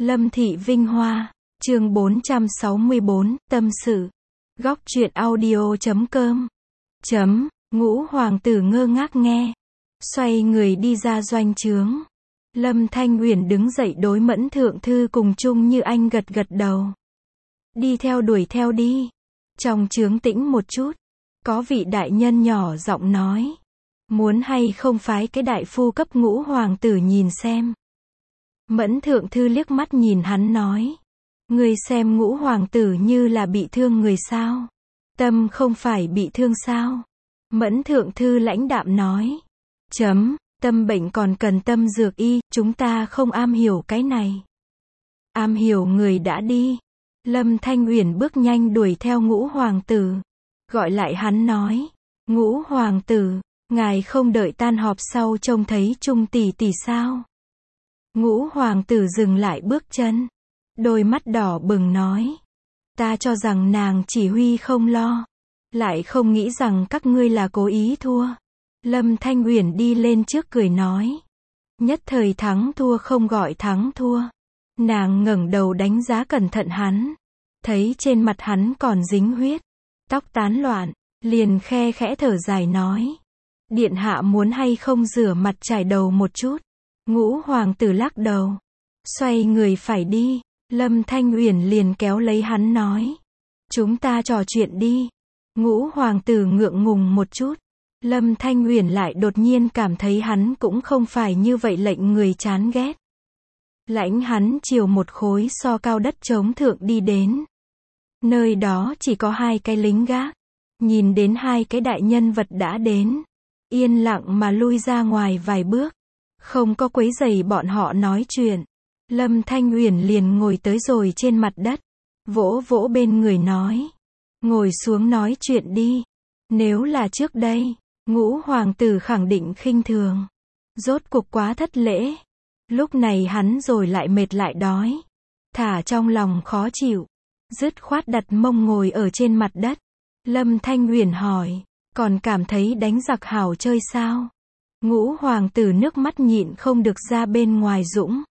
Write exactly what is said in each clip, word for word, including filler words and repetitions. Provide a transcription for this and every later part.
Lâm Thị Vinh Hoa, chương bốn trăm sáu mươi bốn, tâm sự. Góc truyện audio chấm com. Chấm, Ngũ hoàng tử ngơ ngác nghe. Xoay người đi ra doanh trướng. Lâm Thanh Uyển đứng dậy đối Mẫn Thượng Thư cùng Chung Như Anh gật gật đầu. Đi theo đuổi theo đi. Trong trướng tĩnh một chút. Có vị đại nhân nhỏ giọng nói. Muốn hay không phái cái đại phu cấp Ngũ hoàng tử nhìn xem. Mẫn Thượng Thư liếc mắt nhìn hắn nói. Ngươi xem Ngũ hoàng tử như là bị thương người sao? Tâm không phải bị thương sao? Mẫn Thượng Thư lãnh đạm nói. Chấm, tâm bệnh còn cần tâm dược y, chúng ta không am hiểu cái này. Am hiểu người đã đi. Lâm Thanh Uyển bước nhanh đuổi theo Ngũ hoàng tử. Gọi lại hắn nói. Ngũ hoàng tử, ngài không đợi tan họp sau trông thấy Chung tỷ tỷ sao? Ngũ hoàng tử dừng lại bước chân. Đôi mắt đỏ bừng nói. Ta cho rằng nàng chỉ huy không lo. Lại không nghĩ rằng các ngươi là cố ý thua. Lâm Thanh Uyển đi lên trước cười nói. Nhất thời thắng thua không gọi thắng thua. Nàng ngẩng đầu đánh giá cẩn thận hắn. Thấy trên mặt hắn còn dính huyết. Tóc tán loạn. Liền khe khẽ thở dài nói. Điện hạ muốn hay không rửa mặt chải đầu một chút. Ngũ hoàng tử lắc đầu. Xoay người phải đi. Lâm Thanh Uyển liền kéo lấy hắn nói. Chúng ta trò chuyện đi. Ngũ hoàng tử ngượng ngùng một chút. Lâm Thanh Uyển lại đột nhiên cảm thấy hắn cũng không phải như vậy lệnh người chán ghét. Lãnh hắn chiều một khối so cao đất trống thượng đi đến. Nơi đó chỉ có hai cái lính gác. Nhìn đến hai cái đại nhân vật đã đến. Yên lặng mà lui ra ngoài vài bước. Không có quấy rầy bọn họ nói chuyện. Lâm Thanh Uyển liền ngồi tới rồi trên mặt đất. Vỗ vỗ bên người nói. Ngồi xuống nói chuyện đi. Nếu là trước đây, Ngũ hoàng tử khẳng định khinh thường. Rốt cuộc quá thất lễ. Lúc này hắn rồi lại mệt lại đói. Thả trong lòng khó chịu. Dứt khoát đặt mông ngồi ở trên mặt đất. Lâm Thanh Uyển hỏi. Còn cảm thấy đánh giặc hảo chơi sao? Ngũ hoàng tử nước mắt nhịn không được ra bên ngoài dũng.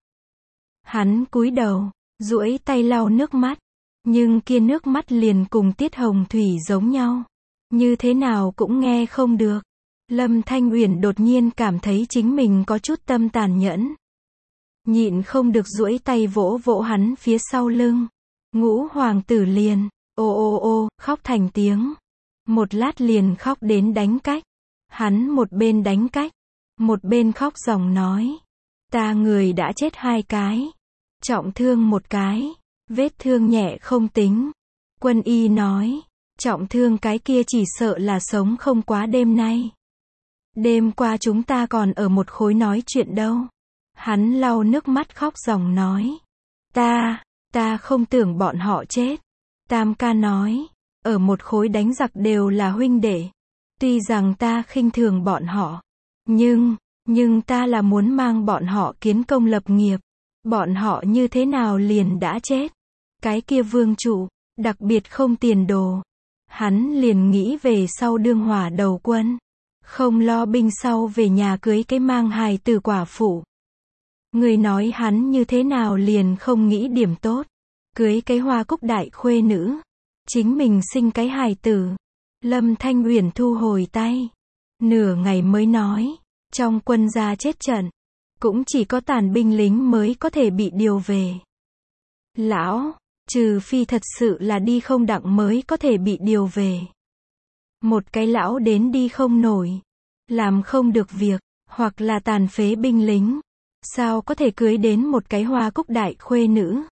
Hắn cúi đầu, duỗi tay lau nước mắt. Nhưng kia nước mắt liền cùng tiết hồng thủy giống nhau. Như thế nào cũng nghe không được. Lâm Thanh Uyển đột nhiên cảm thấy chính mình có chút tâm tàn nhẫn. Nhịn không được duỗi tay vỗ vỗ hắn phía sau lưng. Ngũ hoàng tử liền, ô ô ô, khóc thành tiếng. Một lát liền khóc đến đánh cách. Hắn một bên đánh cách, một bên khóc ròng nói. Ta người đã chết hai cái. Trọng thương một cái. Vết thương nhẹ không tính. Quân y nói. Trọng thương cái kia chỉ sợ là sống không quá đêm nay. Đêm qua chúng ta còn ở một khối nói chuyện đâu. Hắn lau nước mắt khóc ròng nói. Ta, ta không tưởng bọn họ chết. Tam ca nói. Ở một khối đánh giặc đều là huynh đệ. Tuy rằng ta khinh thường bọn họ. Nhưng, nhưng ta là muốn mang bọn họ kiến công lập nghiệp. Bọn họ như thế nào liền đã chết. Cái kia vương trụ, đặc biệt không tiền đồ. Hắn liền nghĩ về sau đương hỏa đầu quân. Không lo binh sau về nhà cưới cái mang hài từ quả phụ. Người nói hắn như thế nào liền không nghĩ điểm tốt. Cưới cái hoa cúc đại khuê nữ. Chính mình sinh cái hài tử. Lâm Thanh Uyển thu hồi tay. Nửa ngày mới nói. Trong quân gia chết trận. Cũng chỉ có tàn binh lính mới có thể bị điều về. Lão, trừ phi thật sự là đi không đặng mới có thể bị điều về. Một cái lão đến đi không nổi. Làm không được việc. Hoặc là tàn phế binh lính. Sao có thể cưới đến một cái hoa cúc đại khuê nữ?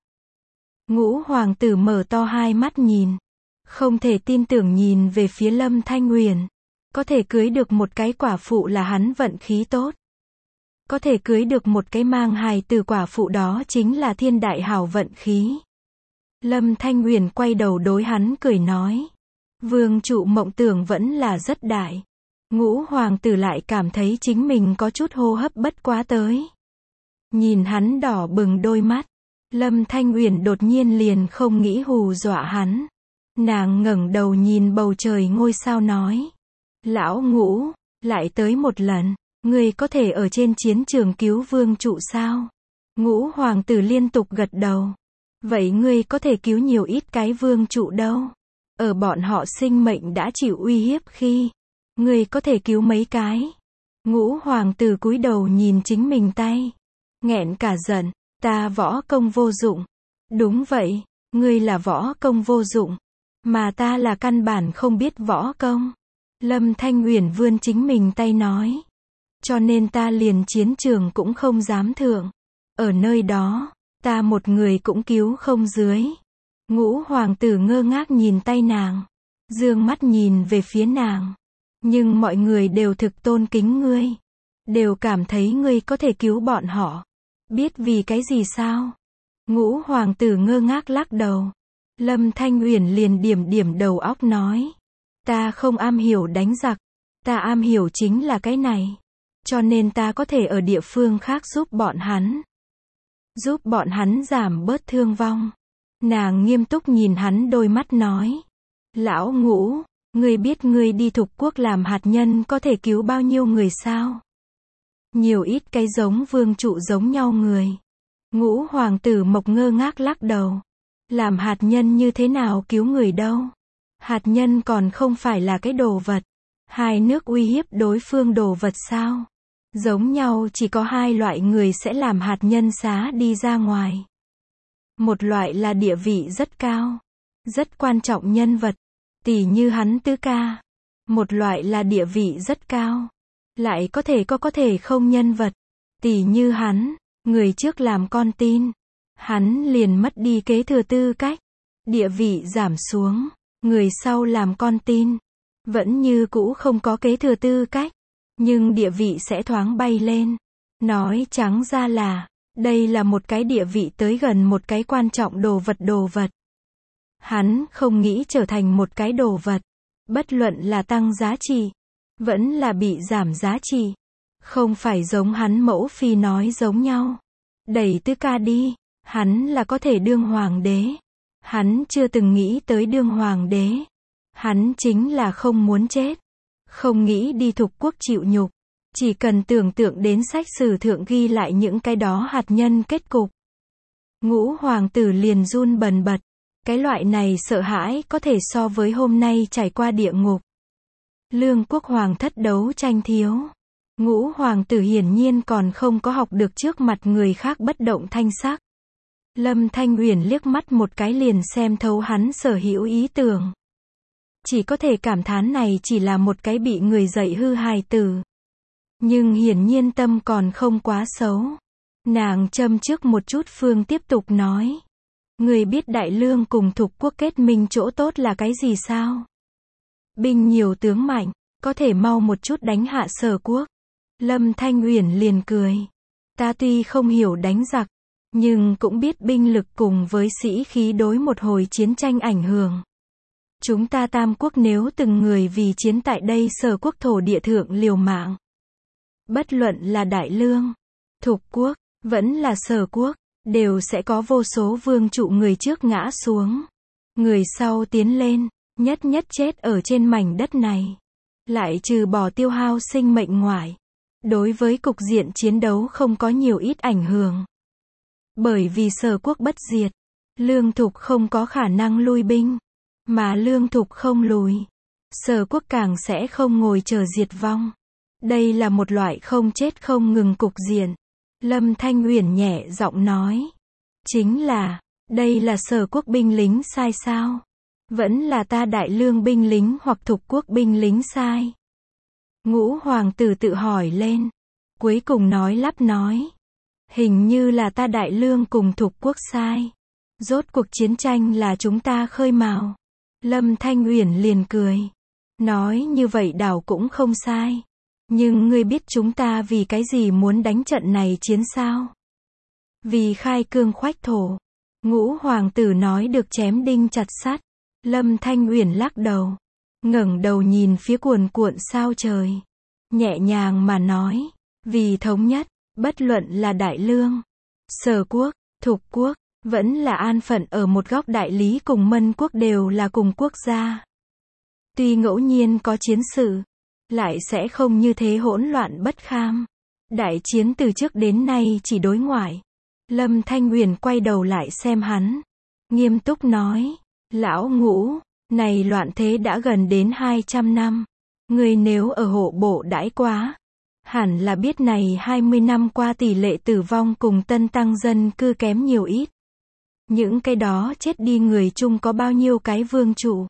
Ngũ hoàng tử mở to hai mắt nhìn. Không thể tin tưởng nhìn về phía Lâm Thanh Uyển. Có thể cưới được một cái quả phụ là hắn vận khí tốt. Có thể cưới được một cái mang hài từ quả phụ đó chính là thiên đại hảo vận khí. Lâm Thanh Uyển quay đầu đối hắn cười nói. Vương trụ mộng tưởng vẫn là rất đại. Ngũ hoàng tử lại cảm thấy chính mình có chút hô hấp bất quá tới. Nhìn hắn đỏ bừng đôi mắt. Lâm Thanh Uyển đột nhiên liền không nghĩ hù dọa hắn. Nàng ngẩng đầu nhìn bầu trời ngôi sao nói. Lão Ngũ, lại tới một lần. Ngươi có thể ở trên chiến trường cứu vương trụ sao? Ngũ hoàng tử liên tục gật đầu. Vậy ngươi có thể cứu nhiều ít cái vương trụ đâu? Ở bọn họ sinh mệnh đã chịu uy hiếp khi, ngươi có thể cứu mấy cái? Ngũ hoàng tử cúi đầu nhìn chính mình tay. Nghẹn cả giận, ta võ công vô dụng. Đúng vậy, ngươi là võ công vô dụng. Mà ta là căn bản không biết võ công. Lâm Thanh Uyển vươn chính mình tay nói. Cho nên ta liền chiến trường cũng không dám thượng. Ở nơi đó, ta một người cũng cứu không dưới. Ngũ hoàng tử ngơ ngác nhìn tay nàng. Dương mắt nhìn về phía nàng. Nhưng mọi người đều thực tôn kính ngươi. Đều cảm thấy ngươi có thể cứu bọn họ. Biết vì cái gì sao? Ngũ hoàng tử ngơ ngác lắc đầu. Lâm Thanh Uyển liền điểm điểm đầu óc nói. Ta không am hiểu đánh giặc. Ta am hiểu chính là cái này. Cho nên ta có thể ở địa phương khác giúp bọn hắn. Giúp bọn hắn giảm bớt thương vong. Nàng nghiêm túc nhìn hắn đôi mắt nói. Lão Ngũ, ngươi biết ngươi đi Thục Quốc làm hạt nhân có thể cứu bao nhiêu người sao? Nhiều ít cái giống vương trụ giống nhau người. Ngũ hoàng tử Mộc ngơ ngác lắc đầu. Làm hạt nhân như thế nào cứu người đâu? Hạt nhân còn không phải là cái đồ vật. Hai nước uy hiếp đối phương đồ vật sao? Giống nhau chỉ có hai loại người sẽ làm hạt nhân xá đi ra ngoài. Một loại là địa vị rất cao, rất quan trọng nhân vật, tỉ như hắn tứ ca. Một loại là địa vị rất cao, lại có thể có có thể không nhân vật, tỉ như hắn, người trước làm con tin. Hắn liền mất đi kế thừa tư cách, địa vị giảm xuống, người sau làm con tin. Vẫn như cũ không có kế thừa tư cách, nhưng địa vị sẽ thoáng bay lên. Nói trắng ra là, đây là một cái địa vị tới gần một cái quan trọng đồ vật đồ vật. Hắn không nghĩ trở thành một cái đồ vật. Bất luận là tăng giá trị, vẫn là bị giảm giá trị. Không phải giống hắn mẫu phi nói giống nhau. Đẩy tứ ca đi, hắn là có thể đương hoàng đế. Hắn chưa từng nghĩ tới đương hoàng đế. Hắn chính là không muốn chết. Không nghĩ đi Thục Quốc chịu nhục. Chỉ cần tưởng tượng đến sách sử thượng ghi lại những cái đó hạt nhân kết cục. Ngũ hoàng tử liền run bần bật. Cái loại này sợ hãi có thể so với hôm nay trải qua địa ngục. Lương quốc hoàng thất đấu tranh thiếu. Ngũ hoàng tử hiển nhiên còn không có học được trước mặt người khác bất động thanh sắc. Lâm Thanh Uyển liếc mắt một cái liền xem thấu hắn sở hữu ý tưởng. Chỉ có thể cảm thán này chỉ là một cái bị người dạy hư hài tử. Nhưng hiển nhiên tâm còn không quá xấu. Nàng châm trước một chút phương tiếp tục nói. Người biết Đại Lương cùng Thục Quốc kết minh chỗ tốt là cái gì sao? Binh nhiều tướng mạnh, có thể mau một chút đánh hạ Sở Quốc. Lâm Thanh Uyển liền cười. Ta tuy không hiểu đánh giặc, nhưng cũng biết binh lực cùng với sĩ khí đối một hồi chiến tranh ảnh hưởng. Chúng ta Tam Quốc nếu từng người vì chiến tại đây Sở Quốc thổ địa thượng liều mạng. Bất luận là Đại Lương, Thục Quốc, vẫn là Sở Quốc, đều sẽ có vô số vương trụ người trước ngã xuống. Người sau tiến lên, nhất nhất chết ở trên mảnh đất này. Lại trừ bỏ tiêu hao sinh mệnh ngoại. Đối với cục diện chiến đấu không có nhiều ít ảnh hưởng. Bởi vì Sở Quốc bất diệt, Lương Thục không có khả năng lui binh. Mà Lương Thục không lùi, Sở Quốc càng sẽ không ngồi chờ diệt vong. Đây là một loại không chết không ngừng cục diện. Lâm Thanh Uyển nhẹ giọng nói. Chính là, đây là Sở Quốc binh lính sai sao? Vẫn là ta Đại Lương binh lính hoặc Thục Quốc binh lính sai? Ngũ hoàng tử tự hỏi lên. Cuối cùng nói lắp nói. Hình như là ta Đại Lương cùng Thục Quốc sai. Rốt cuộc chiến tranh là chúng ta khơi mào. Lâm Thanh Uyển liền cười. Nói như vậy đảo cũng không sai. Nhưng ngươi biết chúng ta vì cái gì muốn đánh trận này chiến sao? Vì khai cương khoách thổ. Ngũ hoàng tử nói được chém đinh chặt sắt. Lâm Thanh Uyển lắc đầu. Ngẩng đầu nhìn phía cuồn cuộn sao trời. Nhẹ nhàng mà nói. Vì thống nhất, bất luận là Đại Lương, Sở Quốc, Thục Quốc, vẫn là an phận ở một góc Đại Lý cùng Mân Quốc đều là cùng quốc gia. Tuy ngẫu nhiên có chiến sự, lại sẽ không như thế hỗn loạn bất kham. Đại chiến từ trước đến nay chỉ đối ngoại. Lâm Thanh Uyển quay đầu lại xem hắn, nghiêm túc nói, lão Ngũ, này loạn thế đã gần đến hai trăm năm, ngươi nếu ở hộ bộ đãi quá, hẳn là biết này hai mươi năm qua tỷ lệ tử vong cùng tân tăng dân cư kém nhiều ít. Những cái đó chết đi người chung có bao nhiêu cái vương trụ,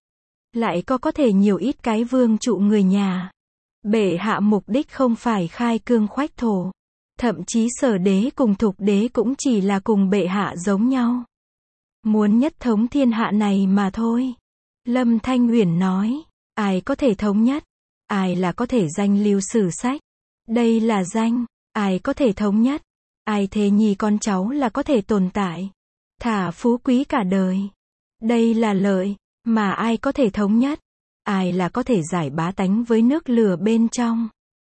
lại có có thể nhiều ít cái vương trụ người nhà. Bệ hạ mục đích không phải khai cương khoách thổ, thậm chí Sở đế cùng Thục đế cũng chỉ là cùng bệ hạ giống nhau, muốn nhất thống thiên hạ này mà thôi. Lâm Thanh Uyển nói, ai có thể thống nhất, ai là có thể danh lưu sử sách, đây là danh, ai có thể thống nhất, ai thế nhì con cháu là có thể tồn tại, thả phú quý cả đời, đây là lợi, mà ai có thể thống nhất, ai là có thể giải bá tánh với nước lửa bên trong,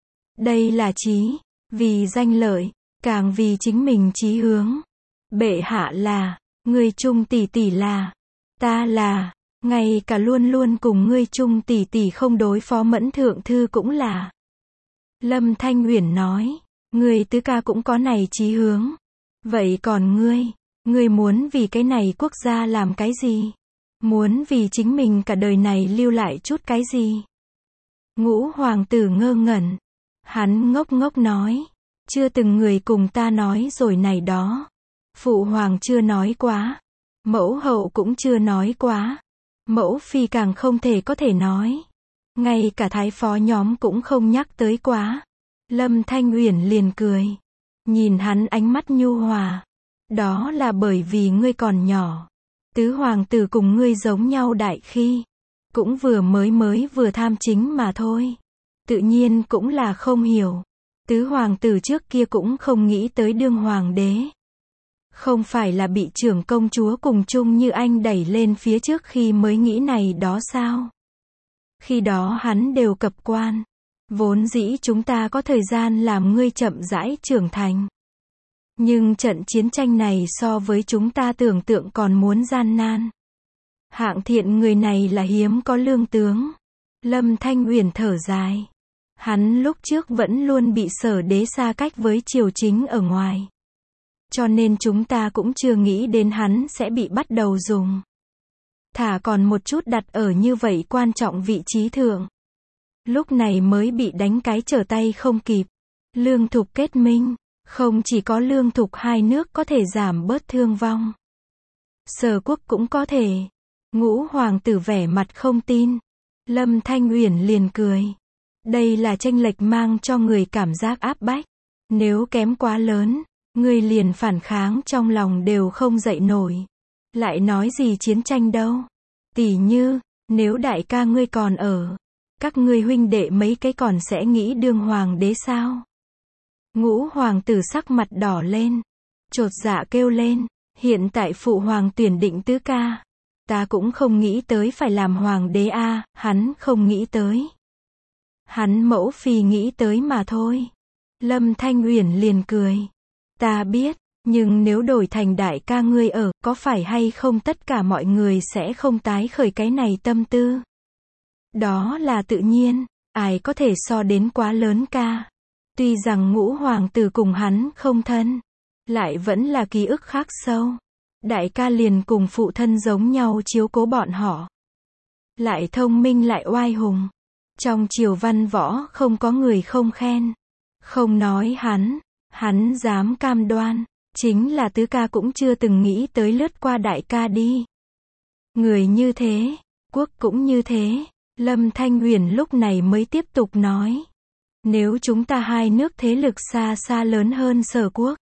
đây là trí, vì danh lợi, càng vì chính mình chí hướng. Bệ hạ là, ngươi chung tỷ tỷ là, ta là, ngay cả luôn luôn cùng ngươi chung tỷ tỷ không đối phó Mẫn thượng thư cũng là. Lâm Thanh Uyển nói, ngươi tứ ca cũng có này chí hướng. Vậy còn ngươi, ngươi muốn vì cái này quốc gia làm cái gì? Muốn vì chính mình cả đời này lưu lại chút cái gì? Ngũ hoàng tử ngơ ngẩn. Hắn ngốc ngốc nói, chưa từng người cùng ta nói rồi này đó. Phụ hoàng chưa nói quá. Mẫu hậu cũng chưa nói quá. Mẫu phi càng không thể có thể nói. Ngay cả thái phó nhóm cũng không nhắc tới quá. Lâm Thanh Uyển liền cười. Nhìn hắn ánh mắt nhu hòa. Đó là bởi vì ngươi còn nhỏ. Tứ hoàng tử cùng ngươi giống nhau đại khi. Cũng vừa mới mới vừa tham chính mà thôi. Tự nhiên cũng là không hiểu. Tứ hoàng tử trước kia cũng không nghĩ tới đương hoàng đế. Không phải là bị trưởng công chúa cùng chung như anh đẩy lên phía trước khi mới nghĩ này đó sao? Khi đó hắn đều cập quan. Vốn dĩ chúng ta có thời gian làm ngươi chậm rãi trưởng thành. Nhưng trận chiến tranh này so với chúng ta tưởng tượng còn muốn gian nan. Hạng Thiện người này là hiếm có lương tướng. Lâm Thanh Uyển thở dài. Hắn lúc trước vẫn luôn bị Sở đế xa cách với triều chính ở ngoài. Cho nên chúng ta cũng chưa nghĩ đến hắn sẽ bị bắt đầu dùng. Thả còn một chút đặt ở như vậy quan trọng vị trí thượng. Lúc này mới bị đánh cái trở tay không kịp. Lương Thục kết minh. Không chỉ có Lương Thục hai nước có thể giảm bớt thương vong. Sở quốc cũng có thể. Ngũ hoàng tử vẻ mặt không tin. Lâm Thanh Uyển liền cười. Đây là chênh lệch mang cho người cảm giác áp bách. Nếu kém quá lớn, người liền phản kháng trong lòng đều không dậy nổi. Lại nói gì chiến tranh đâu. Tỉ như, nếu đại ca ngươi còn ở, các ngươi huynh đệ mấy cái còn sẽ nghĩ đương hoàng đế sao? Ngũ hoàng tử sắc mặt đỏ lên. Chột dạ kêu lên. Hiện tại phụ hoàng tuyển định tứ ca. Ta cũng không nghĩ tới phải làm hoàng đế a, à, hắn không nghĩ tới. Hắn mẫu phi nghĩ tới mà thôi. Lâm Thanh Uyển liền cười. Ta biết, nhưng nếu đổi thành đại ca ngươi ở, có phải hay không tất cả mọi người sẽ không tái khởi cái này tâm tư. Đó là tự nhiên, ai có thể so đến quá lớn ca. Tuy rằng ngũ hoàng tử cùng hắn không thân, lại vẫn là ký ức khắc sâu. Đại ca liền cùng phụ thân giống nhau chiếu cố bọn họ. Lại thông minh lại oai hùng. Trong triều văn võ không có người không khen. Không nói hắn, hắn dám cam đoan. Chính là tứ ca cũng chưa từng nghĩ tới lướt qua đại ca đi. Người như thế, quốc cũng như thế. Lâm Thanh Uyển lúc này mới tiếp tục nói. Nếu chúng ta hai nước thế lực xa xa lớn hơn Sở quốc.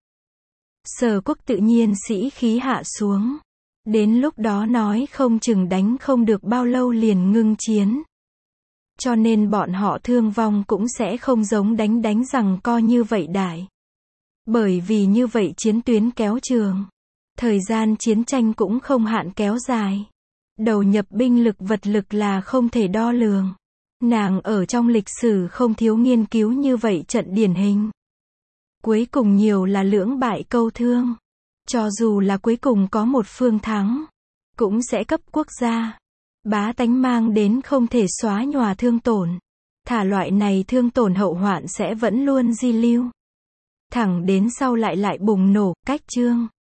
Sở quốc tự nhiên sĩ khí hạ xuống. Đến lúc đó nói không chừng đánh không được bao lâu liền ngưng chiến. Cho nên bọn họ thương vong cũng sẽ không giống đánh đánh rằng co như vậy đại. Bởi vì như vậy chiến tuyến kéo trường. Thời gian chiến tranh cũng không hạn kéo dài. Đầu nhập binh lực vật lực là không thể đo lường. Nàng ở trong lịch sử không thiếu nghiên cứu như vậy trận điển hình. Cuối cùng nhiều là lưỡng bại câu thương. Cho dù là cuối cùng có một phương thắng, cũng sẽ cấp quốc gia, bá tánh mang đến không thể xóa nhòa thương tổn. Thả loại này thương tổn hậu hoạn sẽ vẫn luôn di lưu. thẳng đến sau lại lại bùng nổ, cách chương